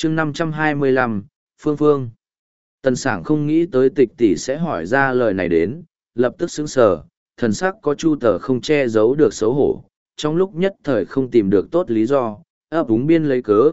chương 525, Phương Phương. Tần Sảng không nghĩ tới Tịch tỷ sẽ hỏi ra lời này đến, lập tức sững sờ, thần sắc có chu tờ không che giấu được xấu hổ, trong lúc nhất thời không tìm được tốt lý do, ấp úng biên lấy cớ,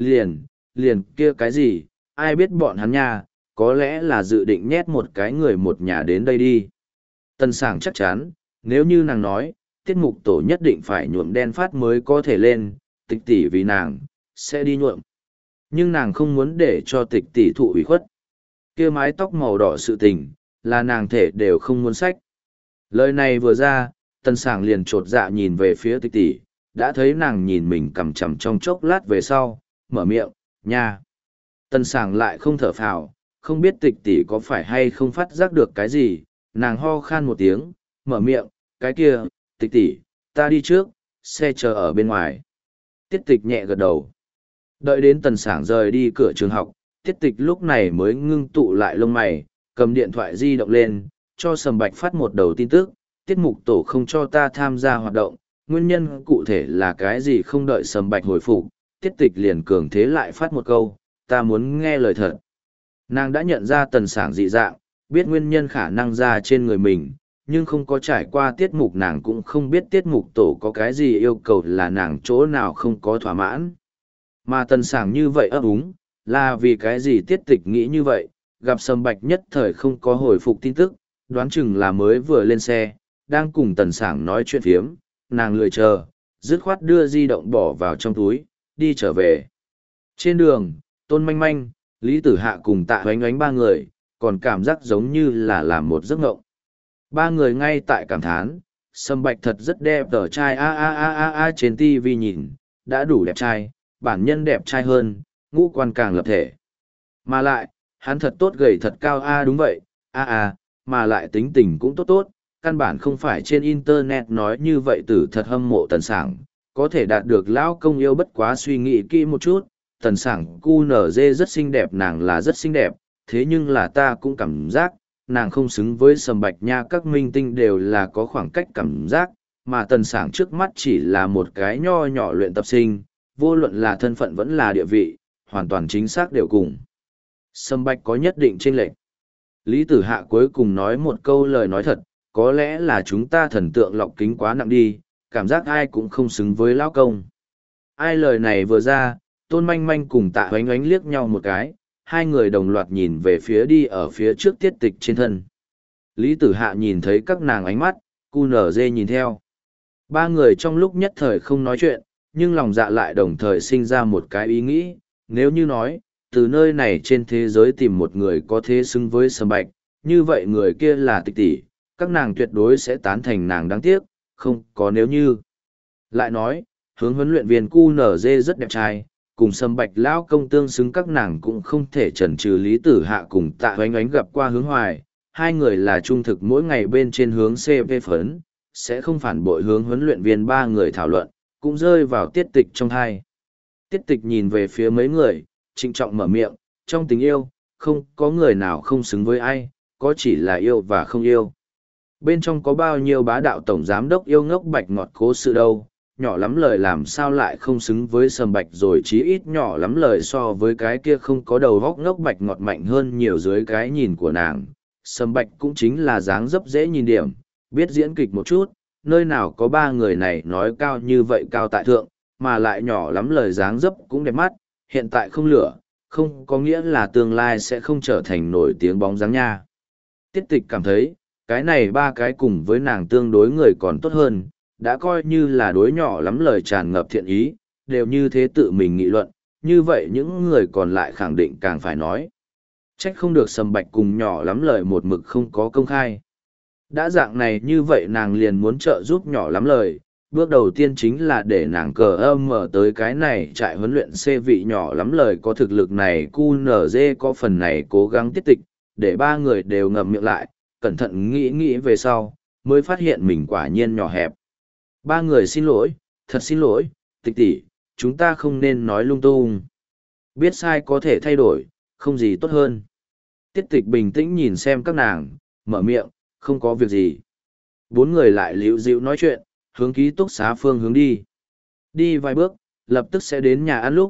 liền kia cái gì, ai biết bọn hắn nha, có lẽ là dự định nhét một cái người một nhà đến đây đi. Tần Sảng chắc chắn, nếu như nàng nói, tiết mục tổ nhất định phải nhuộm đen phát mới có thể lên, Tịch tỷ vì nàng, sẽ đi nhuộm. Nhưng nàng không muốn để cho Tịch tỷ thụ ủy khuất. Kia mái tóc màu đỏ sự tình, là nàng thể đều không muốn sách. Lời này vừa ra, Tần Sảng liền trột dạ nhìn về phía Tịch tỷ, đã thấy nàng nhìn mình cằm chằm trong chốc lát về sau, mở miệng, nha. Tần Sảng lại không thở phào, không biết Tịch tỷ có phải hay không phát giác được cái gì, nàng ho khan một tiếng, mở miệng, cái kia, Tịch tỷ, ta đi trước, xe chờ ở bên ngoài. Tiết Tịch nhẹ gật đầu. Đợi đến Tần Sảng rời đi cửa trường học, Tiết Tịch lúc này mới ngưng tụ lại lông mày, cầm điện thoại di động lên, cho Sầm Bạch phát một đầu tin tức, tiết mục tổ không cho ta tham gia hoạt động, nguyên nhân cụ thể là cái gì không đợi Sầm Bạch hồi phục, Tiết Tịch liền cường thế lại phát một câu, ta muốn nghe lời thật. Nàng đã nhận ra Tần Sảng dị dạng, biết nguyên nhân khả năng ra trên người mình, nhưng không có trải qua tiết mục nàng cũng không biết tiết mục tổ có cái gì yêu cầu là nàng chỗ nào không có thỏa mãn. Mà Tần Sảng như vậy ấp úng, là vì cái gì Tiết Tịch nghĩ như vậy, gặp Sầm Bạch nhất thời không có hồi phục tin tức, đoán chừng là mới vừa lên xe, đang cùng Tần Sảng nói chuyện phiếm, nàng lười chờ, dứt khoát đưa di động bỏ vào trong túi, đi trở về. Trên đường, Tôn Manh Manh, Lý Tử Hạ cùng Tạ Oánh Oánh ba người, còn cảm giác giống như là làm một giấc ngộng. Ba người ngay tại cảm thán, Sầm Bạch thật rất đẹp tờ trai trên TV nhìn, đã đủ đẹp trai, bản nhân đẹp trai hơn, ngũ quan càng lập thể. Mà lại, hắn thật tốt gầy thật cao đúng vậy, mà lại tính tình cũng tốt tốt, căn bản không phải trên internet nói như vậy Tử thật hâm mộ Tần Sảng, có thể đạt được lão công yêu bất quá suy nghĩ kỹ một chút, Tần Sảng QNZ rất xinh đẹp nàng là rất xinh đẹp, thế nhưng là ta cũng cảm giác, nàng không xứng với Sầm Bạch nha các minh tinh đều là có khoảng cách cảm giác, mà Tần Sảng trước mắt chỉ là một cái nho nhỏ luyện tập sinh, vô luận là thân phận vẫn là địa vị, hoàn toàn chính xác đều cùng. Sầm Bạch có nhất định chênh lệch. Lý Tử Hạ cuối cùng nói một câu lời nói thật, có lẽ là chúng ta thần tượng lọc kính quá nặng đi, cảm giác ai cũng không xứng với lão công. Ai lời này vừa ra, Tôn Manh Manh cùng Tạ Oánh Oánh liếc nhau một cái, hai người đồng loạt nhìn về phía đi ở phía trước Tiết Tịch trên thân. Lý Tử Hạ nhìn thấy các nàng ánh mắt, QNZ nhìn theo. Ba người trong lúc nhất thời không nói chuyện, nhưng lòng dạ lại đồng thời sinh ra một cái ý nghĩ, nếu như nói, từ nơi này trên thế giới tìm một người có thế xứng với Sầm Bạch, như vậy người kia là Tịch tỷ, các nàng tuyệt đối sẽ tán thành nàng đáng tiếc, không có nếu như. Lại nói, hướng huấn luyện viên QNZ rất đẹp trai, cùng Sầm Bạch lão công tương xứng các nàng cũng không thể chần chừ. Lý Tử Hạ cùng Tạ Oánh Oánh gặp qua Hướng Hoài, hai người là trung thực mỗi ngày bên trên hướng CV phấn, sẽ không phản bội hướng huấn luyện viên ba người thảo luận, cũng rơi vào Tiết Tịch trong thai. Tiết Tịch nhìn về phía mấy người, trịnh trọng mở miệng, trong tình yêu, không có người nào không xứng với ai, có chỉ là yêu và không yêu. Bên trong có bao nhiêu bá đạo tổng giám đốc yêu ngốc Bạch Ngọt cố sự đâu, nhỏ lắm lời làm sao lại không xứng với Sầm Bạch rồi, chí ít nhỏ lắm lời so với cái kia không có đầu góc ngốc Bạch Ngọt mạnh hơn nhiều dưới cái nhìn của nàng. Sầm Bạch cũng chính là dáng dấp dễ nhìn điểm, biết diễn kịch một chút, nơi nào có ba người này nói cao như vậy cao tại thượng, mà lại nhỏ lắm lời dáng dấp cũng đẹp mắt, hiện tại không lửa, không có nghĩa là tương lai sẽ không trở thành nổi tiếng bóng dáng nha. Tiết Tịch cảm thấy, cái này ba cái cùng với nàng tương đối người còn tốt hơn, đã coi như là đối nhỏ lắm lời tràn ngập thiện ý, đều như thế tự mình nghị luận, như vậy những người còn lại khẳng định càng phải nói. Trách không được Sầm Bạch cùng nhỏ lắm lời một mực không có công khai. Đã dạng này như vậy nàng liền muốn trợ giúp nhỏ lắm lời, bước đầu tiên chính là để nàng cờ âm mở tới cái này trại huấn luyện C vị nhỏ lắm lời có thực lực này QNZ có phần này cố gắng Tiết Tịch, để ba người đều ngậm miệng lại, cẩn thận nghĩ về sau, mới phát hiện mình quả nhiên nhỏ hẹp. Ba người xin lỗi, thật xin lỗi, Tịch tỷ, chúng ta không nên nói lung tung. Biết sai có thể thay đổi, không gì tốt hơn. Tiết Tịch bình tĩnh nhìn xem các nàng, mở miệng, không có việc gì. Bốn người lại líu dịu nói chuyện, hướng ký túc xá phương hướng đi. Đi vài bước, lập tức sẽ đến nhà ăn lúc,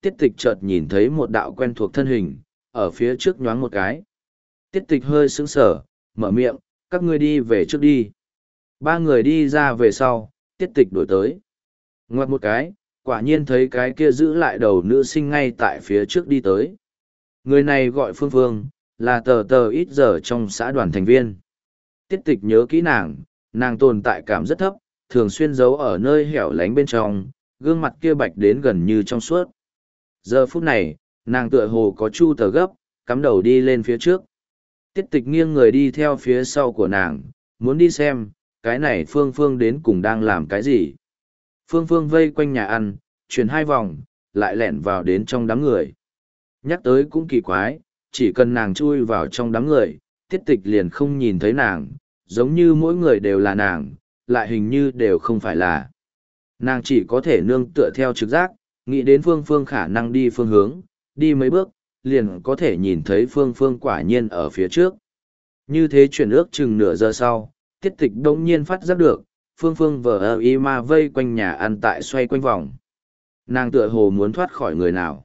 tiết tịch chợt nhìn thấy một đạo quen thuộc thân hình, ở phía trước nhoáng một cái. Tiết tịch hơi sững sờ, mở miệng, các ngươi đi về trước đi. Ba người đi ra về sau, tiết tịch đổi tới. Ngoặt một cái, quả nhiên thấy cái kia giữ lại đầu nữ sinh ngay tại phía trước đi tới. Người này gọi Phương Phương, là tờ tờ ít giờ trong xã đoàn thành viên. Tiết tịch nhớ kỹ nàng tồn tại cảm rất thấp, thường xuyên giấu ở nơi hẻo lánh bên trong, gương mặt kia bạch đến gần như trong suốt. Giờ phút này, nàng tựa hồ có chu tờ gấp, cắm đầu đi lên phía trước. Tiết tịch nghiêng người đi theo phía sau của nàng, muốn đi xem, cái này Phương Phương đến cùng đang làm cái gì. Phương Phương vây quanh nhà ăn, chuyển 2 vòng, lại lẻn vào đến trong đám người. Nhắc tới cũng kỳ quái, chỉ cần nàng chui vào trong đám người, tiết tịch liền không nhìn thấy nàng, giống như mỗi người đều là nàng, lại hình như đều không phải là. Nàng chỉ có thể nương tựa theo trực giác, nghĩ đến Phương Phương khả năng đi phương hướng, đi mấy bước, liền có thể nhìn thấy Phương Phương quả nhiên ở phía trước. Như thế chuyển ước chừng nửa giờ sau, tiết tịch đông nhiên phát giác được, Phương Phương vờ y ma vây quanh nhà ăn tại xoay quanh vòng. Nàng tựa hồ muốn thoát khỏi người nào.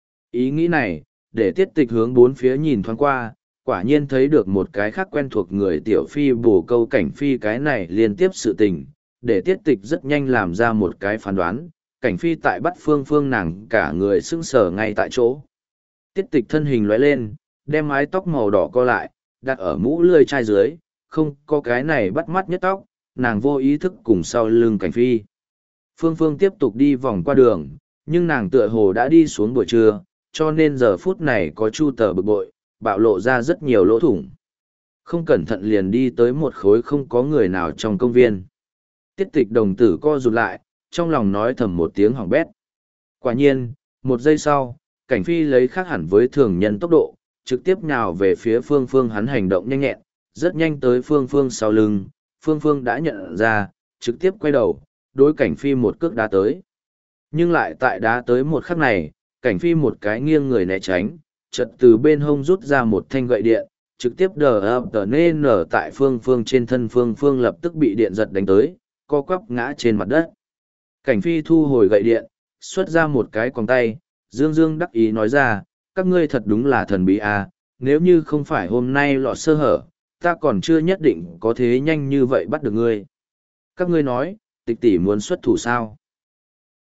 Ý nghĩ này, để tiết tịch hướng bốn phía nhìn thoáng qua, quả nhiên thấy được một cái khác quen thuộc người tiểu phi bổ câu cảnh phi cái này liên tiếp sự tình, để tiết tịch rất nhanh làm ra một cái phán đoán, cảnh phi tại bắt Phương Phương nàng cả người sững sờ ngay tại chỗ. Tiết tịch thân hình lóe lên, đem mái tóc màu đỏ co lại, đặt ở mũ lươi chai dưới, không có cái này bắt mắt nhất tóc, nàng vô ý thức cùng sau lưng cảnh phi. Phương Phương tiếp tục đi vòng qua đường, nhưng nàng tựa hồ đã đi xuống buổi trưa, cho nên giờ phút này có chu tờ bực bội, bạo lộ ra rất nhiều lỗ thủng. Không cẩn thận liền đi tới một khối không có người nào trong công viên. Tiết tịch đồng tử co rụt lại, trong lòng nói thầm một tiếng hỏng bét. Quả nhiên, 1 giây sau, cảnh phi lấy khác hẳn với thường nhân tốc độ, trực tiếp nhào về phía Phương Phương, hắn hành động nhanh nhẹn, rất nhanh tới Phương Phương sau lưng, Phương Phương đã nhận ra, trực tiếp quay đầu, đối cảnh phi một cước đá tới. Nhưng lại tại đá tới một khắc này, cảnh phi một cái nghiêng người né tránh, chợt từ bên hông rút ra một thanh gậy điện, trực tiếp đờ ập tờ nở tại Phương Phương trên thân. Phương Phương lập tức bị điện giật đánh tới, co quắp ngã trên mặt đất. Cảnh phi thu hồi gậy điện, xuất ra một cái còng tay, dương dương đắc ý nói ra, các ngươi thật đúng là thần bí à, nếu như không phải hôm nay lọt sơ hở, ta còn chưa nhất định có thế nhanh như vậy bắt được ngươi. Các ngươi nói, tịch tỷ muốn xuất thủ sao?